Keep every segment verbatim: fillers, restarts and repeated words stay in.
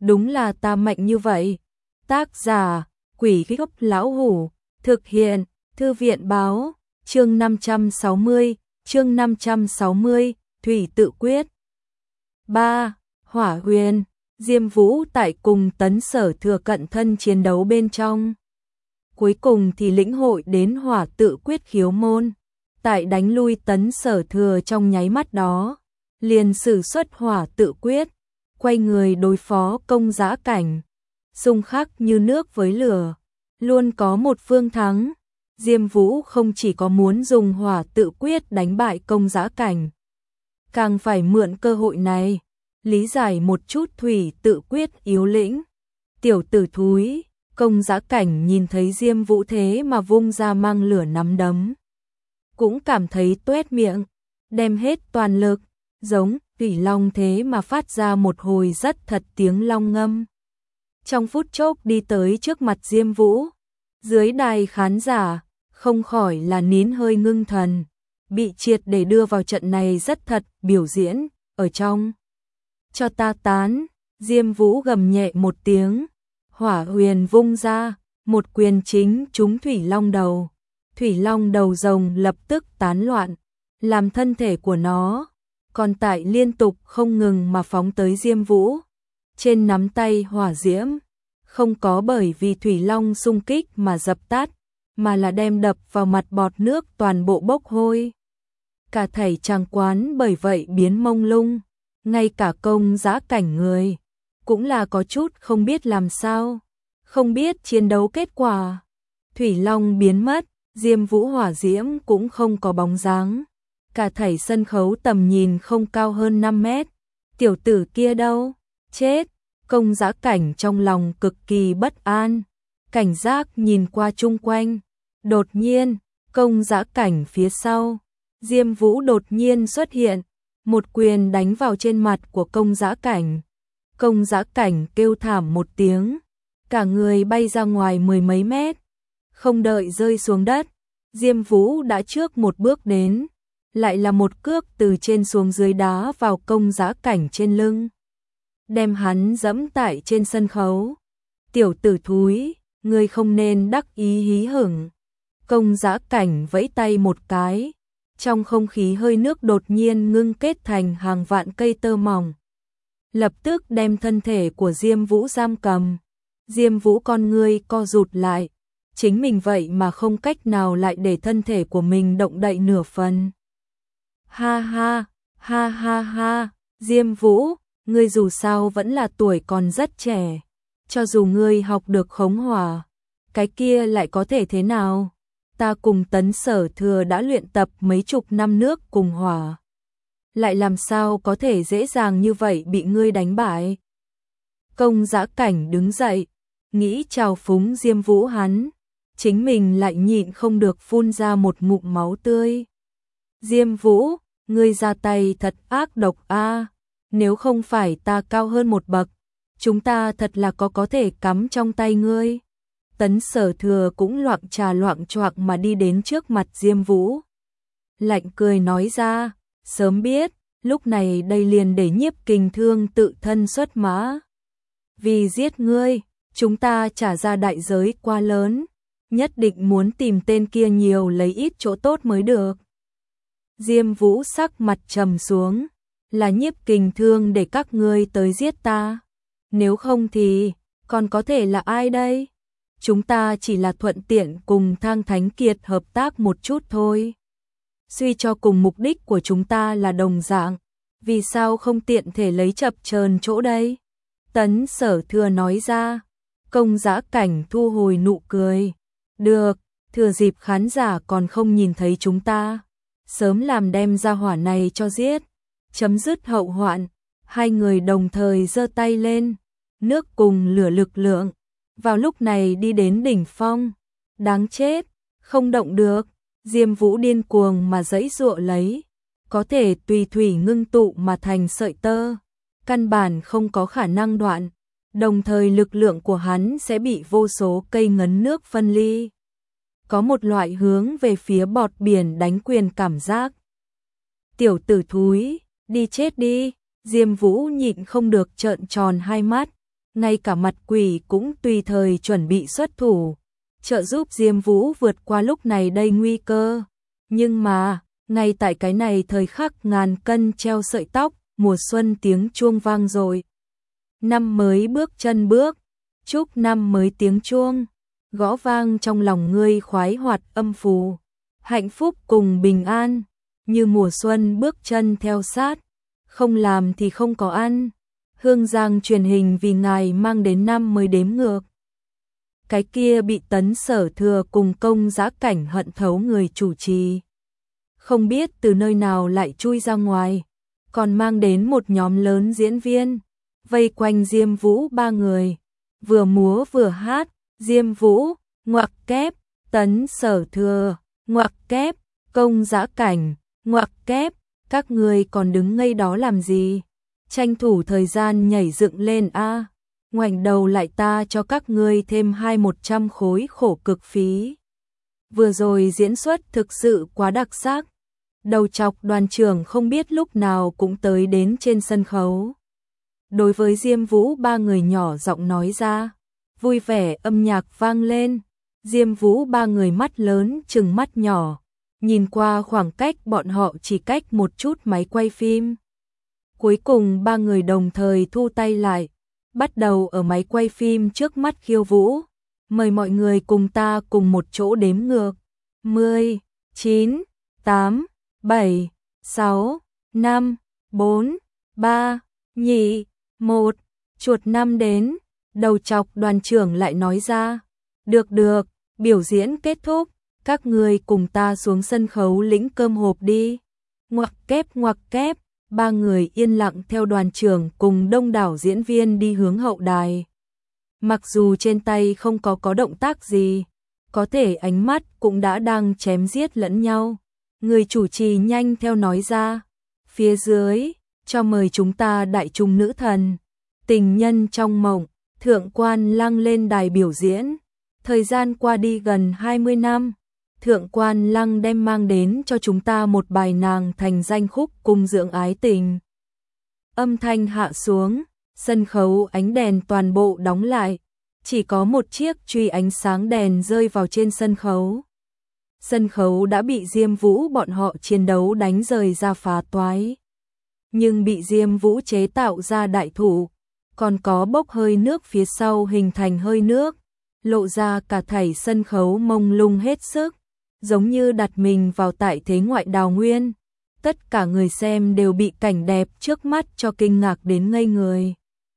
đúng là ta mạnh như vậy. Tác giả, Quỷ Gốc Lão Hủ, thực hiện, Thư viện báo, chương năm trăm sáu mươi, chương năm trăm sáu mươi, Thủy Tự Quyết. ba. Hỏa Huyền, Diêm Vũ tại cùng Tấn Sở Thừa cận thân chiến đấu bên trong. Cuối cùng thì lĩnh hội đến Hỏa Tự Quyết khiếu môn, tại đánh lui Tấn Sở Thừa trong nháy mắt đó, liền sử xuất Hỏa Tự Quyết, quay người đối phó Công Giã Cảnh. Xung khắc như nước với lửa, luôn có một phương thắng. Diêm Vũ không chỉ có muốn dùng Hỏa Tự Quyết đánh bại Công Giã Cảnh, càng phải mượn cơ hội này lý giải một chút Thủy Tự Quyết yếu lĩnh. Tiểu tử thúi, Công Giã Cảnh nhìn thấy Diêm Vũ thế mà vung ra mang lửa nắm đấm, cũng cảm thấy tuét miệng, đem hết toàn lực, giống Thủy Long thế mà phát ra một hồi rất thật tiếng long ngâm. Trong phút chốc đi tới trước mặt Diêm Vũ, dưới đài khán giả không khỏi là nín hơi ngưng thần, bị triệt để đưa vào trận này rất thật biểu diễn ở trong. Cho ta tán, Diêm Vũ gầm nhẹ một tiếng, Hỏa Huyền vung ra, một quyền chính trúng Thủy Long đầu. Thủy Long đầu rồng lập tức tán loạn, làm thân thể của nó còn tại liên tục không ngừng mà phóng tới Diêm Vũ. Trên nắm tay hỏa diễm không có bởi vì Thủy Long xung kích mà dập tắt, mà là đem đập vào mặt bọt nước toàn bộ bốc hôi. Cả thảy tràng quán bởi vậy biến mông lung, ngay cả Công Giã Cảnh người cũng là có chút không biết làm sao, không biết chiến đấu kết quả. Thủy Long biến mất, Diêm Vũ hỏa diễm cũng không có bóng dáng. Cả thảy sân khấu tầm nhìn không cao hơn năm mét. Tiểu tử kia đâu? Chết! Công Giã Cảnh trong lòng cực kỳ bất an, cảnh giác nhìn qua chung quanh. Đột nhiên, Công Giã Cảnh phía sau, Diêm Vũ đột nhiên xuất hiện, một quyền đánh vào trên mặt của Công Giã Cảnh. Công Giã Cảnh kêu thảm một tiếng, cả người bay ra ngoài mười mấy mét. Không đợi rơi xuống đất, Diêm Vũ đã trước một bước đến, lại là một cước từ trên xuống dưới đá vào Công Giã Cảnh trên lưng, đem hắn dẫm tại trên sân khấu. Tiểu tử thúi, ngươi không nên đắc ý hí hửng. Công Giã Cảnh vẫy tay một cái, trong không khí hơi nước đột nhiên ngưng kết thành hàng vạn cây tơ mỏng, lập tức đem thân thể của Diêm Vũ giam cầm. Diêm Vũ con ngươi co rụt lại, chính mình vậy mà không cách nào lại để thân thể của mình động đậy nửa phần. Ha ha, ha ha ha, Diêm Vũ, ngươi dù sao vẫn là tuổi còn rất trẻ, cho dù ngươi học được khống hỏa, cái kia lại có thể thế nào? Ta cùng Tấn Sở Thừa đã luyện tập mấy chục năm nước cùng hỏa, lại làm sao có thể dễ dàng như vậy bị ngươi đánh bại? Công Giã Cảnh đứng dậy, nghĩ trào phúng Diêm Vũ hắn, chính mình lại nhịn không được phun ra một ngụm máu tươi. Diêm Vũ, ngươi ra tay thật ác độc a, nếu không phải ta cao hơn một bậc, chúng ta thật là có có thể cắm trong tay ngươi. Tấn Sở Thừa cũng loạng trà loạng choạng mà đi đến trước mặt Diêm Vũ, lạnh cười nói ra, sớm biết, lúc này đây liền để Nhiếp Kình Thương tự thân xuất mã. Vì giết ngươi, chúng ta trả ra đại giới quá lớn, nhất định muốn tìm tên kia nhiều lấy ít chỗ tốt mới được. Diêm Vũ sắc mặt trầm xuống, là Nhiếp Kình Thương để các ngươi tới giết ta, nếu không thì còn có thể là ai đây? Chúng ta chỉ là thuận tiện cùng Thang Thánh Kiệt hợp tác một chút thôi. Suy cho cùng mục đích của chúng ta là đồng dạng, vì sao không tiện thể lấy chập chờn chỗ đây? Tấn Sở Thừa nói ra. Công Giã Cảnh thu hồi nụ cười. Được, thừa dịp khán giả còn không nhìn thấy chúng ta, sớm làm đem ra hỏa này cho giết, chấm dứt hậu hoạn. Hai người đồng thời giơ tay lên, nước cùng lửa lực lượng vào lúc này đi đến đỉnh phong. Đáng chết, không động được. Diêm Vũ điên cuồng mà giãy giụa lấy, có thể tùy thủy ngưng tụ mà thành sợi tơ, căn bản không có khả năng đoạn, đồng thời lực lượng của hắn sẽ bị vô số cây ngấn nước phân ly. Có một loại hướng về phía bọt biển đánh quyền cảm giác. Tiểu tử thúi, đi chết đi. Diêm Vũ nhịn không được trợn tròn hai mắt, ngay cả mặt quỷ cũng tùy thời chuẩn bị xuất thủ, trợ giúp Diêm Vũ vượt qua lúc này đây nguy cơ. Nhưng mà, ngay tại cái này thời khắc ngàn cân treo sợi tóc, mùa xuân tiếng chuông vang rồi. Năm mới bước chân bước, chúc năm mới tiếng chuông, gõ vang trong lòng ngươi khoái hoạt âm phù, hạnh phúc cùng bình an, như mùa xuân bước chân theo sát, không làm thì không có ăn. Hương Giang truyền hình vì ngài mang đến năm mới đếm ngược. Cái kia bị Tấn Sở Thừa cùng Công Giá Cảnh hận thấu người chủ trì. Không biết từ nơi nào lại chui ra ngoài, còn mang đến một nhóm lớn diễn viên, vây quanh Diêm Vũ ba người, vừa múa vừa hát, Diêm Vũ, ngoặc kép, Tấn Sở Thừa, ngoặc kép, Công Giá Cảnh, ngoặc kép, các người còn đứng ngây đó làm gì? Tranh thủ thời gian nhảy dựng lên a, ngoảnh đầu lại ta cho các ngươi thêm hai một trăm khối khổ cực phí. Vừa rồi diễn xuất thực sự quá đặc sắc. Đầu chọc đoàn trưởng không biết lúc nào cũng tới đến trên sân khấu. Đối với Diêm Vũ ba người nhỏ giọng nói ra, vui vẻ âm nhạc vang lên. Diêm Vũ ba người mắt lớn trừng mắt nhỏ, nhìn qua khoảng cách bọn họ chỉ cách một chút máy quay phim. Cuối cùng ba người đồng thời thu tay lại, bắt đầu ở máy quay phim trước mắt khiêu vũ. Mời mọi người cùng ta cùng một chỗ đếm ngược. mười, chín, tám, bảy, sáu, năm, bốn, ba, nhị, một, chuột năm đến. Đầu chọc đoàn trưởng lại nói ra, được được, biểu diễn kết thúc, các người cùng ta xuống sân khấu lĩnh cơm hộp đi. Ngoặc kép ngoặc kép, ba người yên lặng theo đoàn trưởng cùng đông đảo diễn viên đi hướng hậu đài. Mặc dù trên tay không có có động tác gì, có thể ánh mắt cũng đã đang chém giết lẫn nhau. Người chủ trì nhanh theo nói ra, phía dưới, cho mời chúng ta đại trung nữ thần, tình nhân trong mộng, Thượng Quan Lăng lên đài biểu diễn. Thời gian qua đi gần hai mươi năm, Thượng Quan Lăng đem mang đến cho chúng ta một bài nàng thành danh khúc cung dưỡng ái tình. Âm thanh hạ xuống, sân khấu ánh đèn toàn bộ đóng lại, chỉ có một chiếc truy ánh sáng đèn rơi vào trên sân khấu. Sân khấu đã bị Diêm Vũ bọn họ chiến đấu đánh rời ra phá toái. Nhưng bị Diêm Vũ chế tạo ra đại thủ, còn có bốc hơi nước phía sau hình thành hơi nước, lộ ra cả thảy sân khấu mông lung hết sức, giống như đặt mình vào tại thế ngoại đào nguyên. Tất cả người xem đều bị cảnh đẹp trước mắt cho kinh ngạc đến ngây người.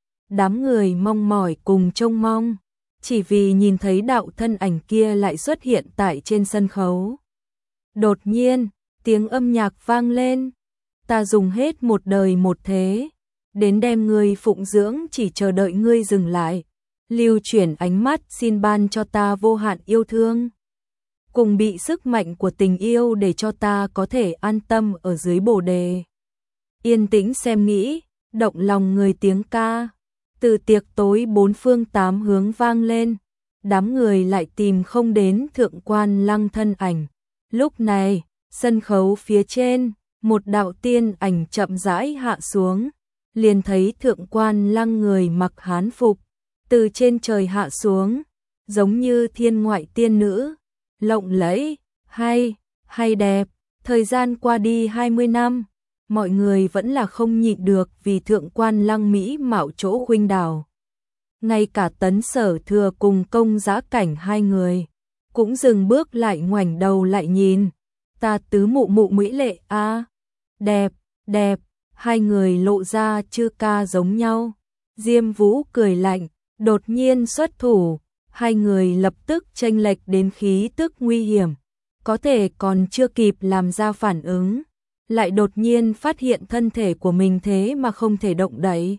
Đám người mong mỏi cùng trông mong, chỉ vì nhìn thấy đạo thân ảnh kia lại xuất hiện tại trên sân khấu. Đột nhiên, tiếng âm nhạc vang lên. Ta dùng hết một đời một thế, đến đem ngươi phụng dưỡng, chỉ chờ đợi ngươi dừng lại. Lưu chuyển ánh mắt xin ban cho ta vô hạn yêu thương, cùng bị sức mạnh của tình yêu để cho ta có thể an tâm ở dưới bồ đề. Yên tĩnh xem nghĩ, động lòng người tiếng ca. Từ tiệc tối bốn phương tám hướng vang lên, đám người lại tìm không đến Thượng Quan Lăng thân ảnh. Lúc này, sân khấu phía trên, một đạo tiên ảnh chậm rãi hạ xuống, liền thấy Thượng Quan Lăng người mặc hán phục, từ trên trời hạ xuống, giống như thiên ngoại tiên nữ, lộng lẫy, hay, hay đẹp. Thời gian qua đi hai mươi năm, mọi người vẫn là không nhịn được vì Thượng Quan Lăng mỹ mạo chỗ khuynh đảo. Ngay cả Tấn Sở Thừa cùng Công Giá Cảnh hai người cũng dừng bước lại, ngoảnh đầu lại nhìn. Ta tứ mụ mụ mỹ lệ a, à, đẹp, đẹp, hai người lộ ra chư ca giống nhau. Diêm Vũ cười lạnh, đột nhiên xuất thủ, hai người lập tức chênh lệch đến khí tức nguy hiểm, có thể còn chưa kịp làm ra phản ứng, lại đột nhiên phát hiện thân thể của mình thế mà không thể động đậy.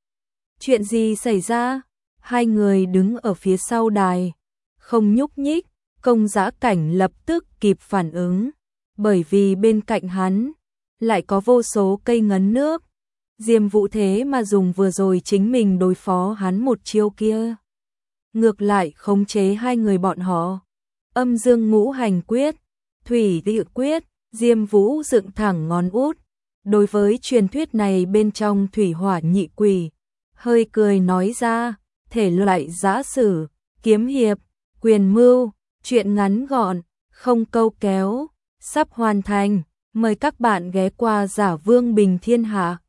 Chuyện gì xảy ra? Hai người đứng ở phía sau đài, không nhúc nhích. Công Giá Cảnh lập tức kịp phản ứng, bởi vì bên cạnh hắn lại có vô số cây ngấn nước. Diêm Vũ thế mà dùng vừa rồi chính mình đối phó hắn một chiêu kia, ngược lại khống chế hai người bọn họ. Âm dương ngũ hành quyết, thủy địa quyết. Diêm Vũ dựng thẳng ngón út, đối với truyền thuyết này bên trong thủy hỏa nhị quỷ, hơi cười nói ra, thể loại giã sử, kiếm hiệp, quyền mưu, truyện ngắn gọn, không câu kéo, sắp hoàn thành. Mời các bạn ghé qua Giả Vương Bình Thiên Hạ.